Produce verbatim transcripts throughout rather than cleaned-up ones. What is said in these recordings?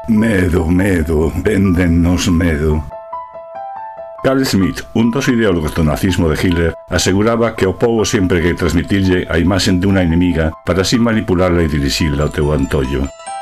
Medo, medo, véndennos medo. Carl Schmitt, un dos ideólogos do nazismo de Hitler, aseguraba que o povo sempre que transmitirlle a imaxen dunha inimiga para así manipularla e dirixirla ao teu antollo.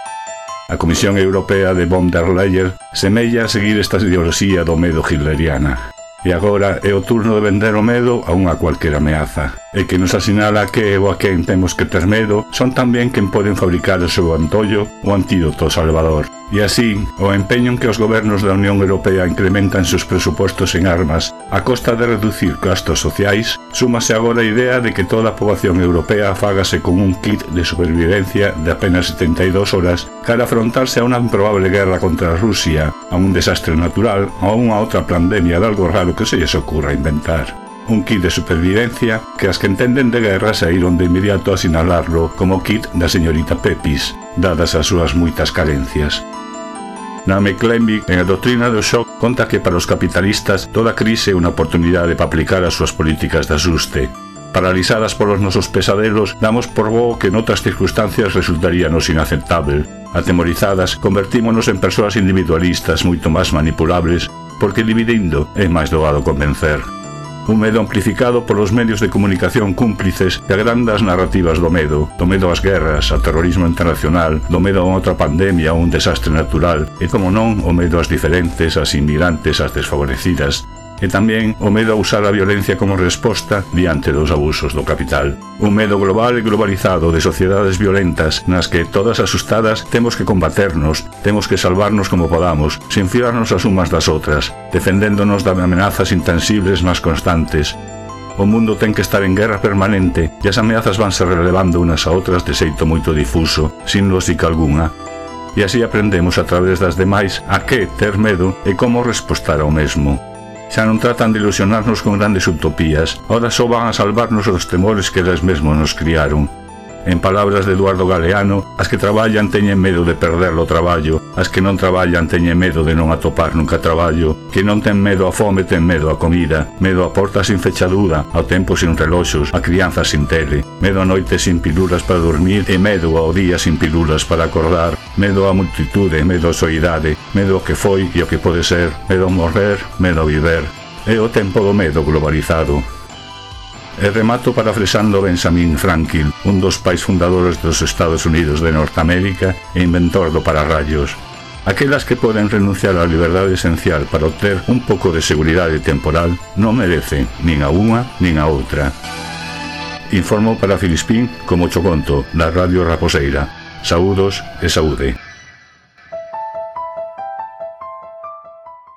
A Comisión Europea de von der Leyen semella a seguir esta ideoloxía do medo hitleriana. E agora é o turno de vender o medo a unha cualquera ameaza. E que nos asinala que o a quen temos que ter medo son tamén quen poden fabricar o seu antollo o antídoto salvador. E así, o empeño en que os gobernos da Unión Europea incrementan seus presupostos en armas a costa de reducir gastos sociais, súmase agora a idea de que toda a poboación europea fágase con un kit de supervivencia de apenas setenta e dúas horas cara a afrontarse a unha improbable guerra contra Rusia, a un desastre natural ou a unha outra pandemia de algo raro que se lles ocurra inventar. Un kit de supervivencia que as que entenden de guerra saíron de inmediato a sinalarlo como kit da señorita Pepis, dadas as súas moitas carencias. Naomi Klein, en a doutrina do shock, conta que para os capitalistas toda crise é unha oportunidade para aplicar as súas políticas de asuste. Paralizadas polos nosos pesadelos, damos por bo que noutras circunstancias resultaríanos inaceptável. Atemorizadas, convertímonos en persoas individualistas moito máis manipulables, porque dividindo é máis doado convencer. Un medo amplificado polos medios de comunicación cúmplices que agrandan as narrativas do medo, do medo ás guerras, ao terrorismo internacional, do medo a outra pandemia ou un desastre natural, e, como non, o medo ás diferentes, ás inmigrantes, ás desfavorecidas, e tamén o medo a usar a violencia como resposta diante dos abusos do capital. Un medo global e globalizado de sociedades violentas nas que, todas asustadas, temos que combaternos, temos que salvarnos como podamos, sin fiarnos as umas das outras, defendéndonos de amenazas intangibles máis constantes. O mundo ten que estar en guerra permanente e as ameazas vanse relevando unas a outras de xeito moito difuso, sin lógica algunha. E así aprendemos a través das demais a que ter medo e como respostar ao mesmo. Xa non tratan de ilusionarnos con grandes utopías, ahora só van a salvarnos dos temores que eles mesmos nos criaron. En palabras de Eduardo Galeano, as que traballan teñen medo de perder o traballo, as que non traballan teñen medo de non atopar nunca traballo, que non ten medo a fome ten medo a comida, medo a porta sin fechadura, ao tempo sin reloxos, a crianza sin tele, medo a noite sin pilulas para dormir e medo ao día sin pilulas para acordar, medo a multitude, medo a soidade, medo ao que foi e ao que pode ser, medo a morrer, medo a viver. É o tempo do medo globalizado. E remato parafrasando Benjamin Franklin, un dos pais fundadores dos Estados Unidos de Norteamérica e inventor do pararrayos. Aquelas que poden renunciar á liberdade esencial para obter un pouco de seguridade temporal non merecen nin a unha nin a outra. Informo para Filispín como cho conto, da Radio Raposeira. Saúdos e saúde.